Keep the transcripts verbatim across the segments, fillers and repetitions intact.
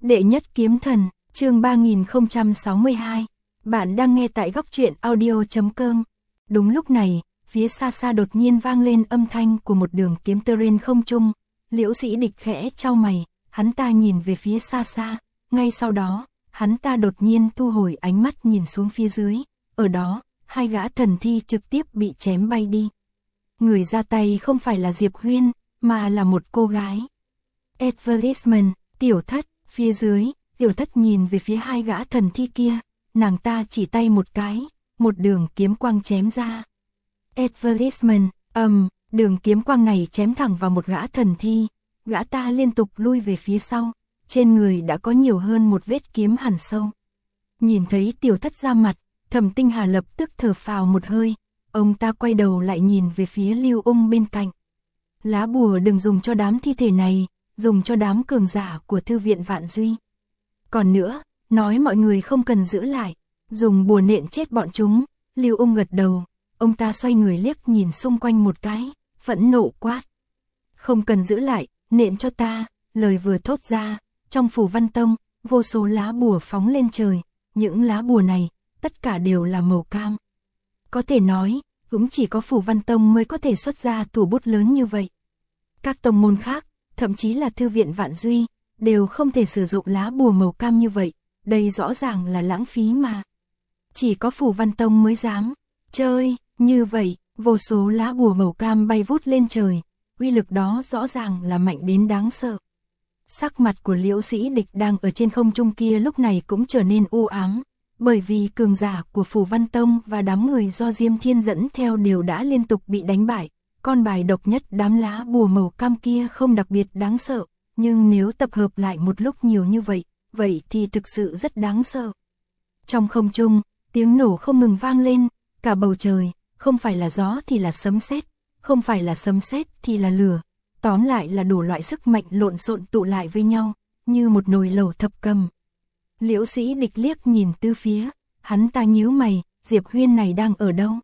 Đệ nhất kiếm thần, chương ba nghìn không trăm sáu mươi hai. Bạn đang nghe tại góc truyện audio chấm com. Đúng lúc này, phía xa xa đột nhiên vang lên âm thanh của một đường kiếm tơ trên không trung. Liễu Sĩ Địch khẽ chau mày, hắn ta nhìn về phía xa xa, ngay sau đó, hắn ta đột nhiên thu hồi ánh mắt nhìn xuống phía dưới, ở đó, hai gã thần thi trực tiếp bị chém bay đi. Người ra tay không phải là Diệp Huyên, mà là một cô gái. Advertisement, Tiểu Thất, phía dưới, Tiểu Thất nhìn về phía hai gã thần thi kia, nàng ta chỉ tay một cái, một đường kiếm quang chém ra. Advertisement, ầm, um, đường kiếm quang này chém thẳng vào một gã thần thi, gã ta liên tục lui về phía sau, trên người đã có nhiều hơn một vết kiếm hằn sâu. Nhìn thấy Tiểu Thất ra mặt, Thẩm Tinh Hà lập tức thở phào một hơi, ông ta quay đầu lại nhìn về phía Lưu Ung bên cạnh. Lá bùa đừng dùng cho đám thi thể này, dùng cho đám cường giả của thư viện Vạn Duy. Còn nữa, nói mọi người không cần giữ lại, dùng bùa nện chết bọn chúng. Lưu Ung gật đầu, ông ta xoay người liếc nhìn xung quanh một cái, phẫn nộ quát. Không cần giữ lại, nện cho ta. Lời vừa thốt ra, trong Phù Văn Tông, vô số lá bùa phóng lên trời, những lá bùa này, tất cả đều là màu cam. Có thể nói, cũng chỉ có Phù Văn Tông mới có thể xuất ra thủ bút lớn như vậy. Các tông môn khác, thậm chí là thư viện Vạn Duy, đều không thể sử dụng lá bùa màu cam như vậy, đây rõ ràng là lãng phí mà. Chỉ có Phù Văn Tông mới dám chơi như vậy, vô số lá bùa màu cam bay vút lên trời, uy lực đó rõ ràng là mạnh đến đáng sợ. Sắc mặt của Liễu Sĩ Địch đang ở trên không trung kia lúc này cũng trở nên u ám, bởi vì cường giả của Phù Văn Tông và đám người do Diêm Thiên dẫn theo đều đã liên tục bị đánh bại. Con bài độc nhất đám lá bùa màu cam kia không đặc biệt đáng sợ, nhưng nếu tập hợp lại một lúc nhiều như vậy, vậy thì thực sự rất đáng sợ. Trong không trung, tiếng nổ không ngừng vang lên, cả bầu trời, không phải là gió thì là sấm sét, không phải là sấm sét thì là lửa, tóm lại là đủ loại sức mạnh lộn xộn tụ lại với nhau, như một nồi lẩu thập cầm. Liễu Sĩ Địch liếc nhìn tứ phía, hắn ta nhíu mày, Diệp Huyên này đang ở đâu?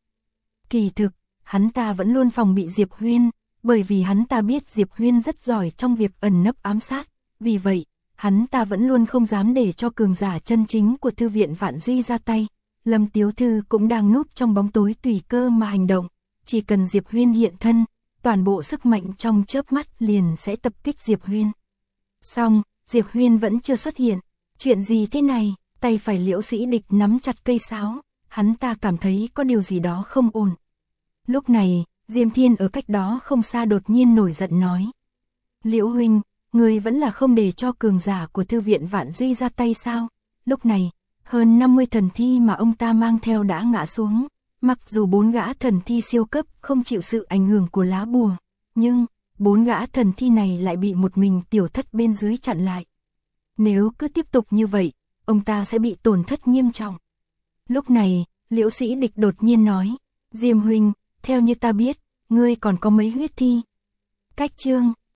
Kỳ thực, hắn ta vẫn luôn phòng bị Diệp Huyên, bởi vì hắn ta biết Diệp Huyên rất giỏi trong việc ẩn nấp ám sát, vì vậy, hắn ta vẫn luôn không dám để cho cường giả chân chính của thư viện Vạn Duy ra tay. Lâm Tiếu Thư cũng đang núp trong bóng tối tùy cơ mà hành động, chỉ cần Diệp Huyên hiện thân, toàn bộ sức mạnh trong chớp mắt liền sẽ tập kích Diệp Huyên. Xong, Diệp Huyên vẫn chưa xuất hiện, chuyện gì thế này? Tay phải Liễu Sĩ Địch nắm chặt cây sáo, hắn ta cảm thấy có điều gì đó không ổn. Lúc này, Diêm Thiên ở cách đó không xa đột nhiên nổi giận nói. Liễu huynh, người vẫn là không để cho cường giả của thư viện Vạn Duy ra tay sao? Lúc này, hơn năm mươi thần thi mà ông ta mang theo đã ngã xuống. Mặc dù bốn gã thần thi siêu cấp không chịu sự ảnh hưởng của lá bùa, nhưng bốn gã thần thi này lại bị một mình Tiểu Thất bên dưới chặn lại. Nếu cứ tiếp tục như vậy, ông ta sẽ bị tổn thất nghiêm trọng. Lúc này, Liễu Sĩ Địch đột nhiên nói, Diêm huynh, theo như ta biết, ngươi còn có mấy huyết thi. Cách chương,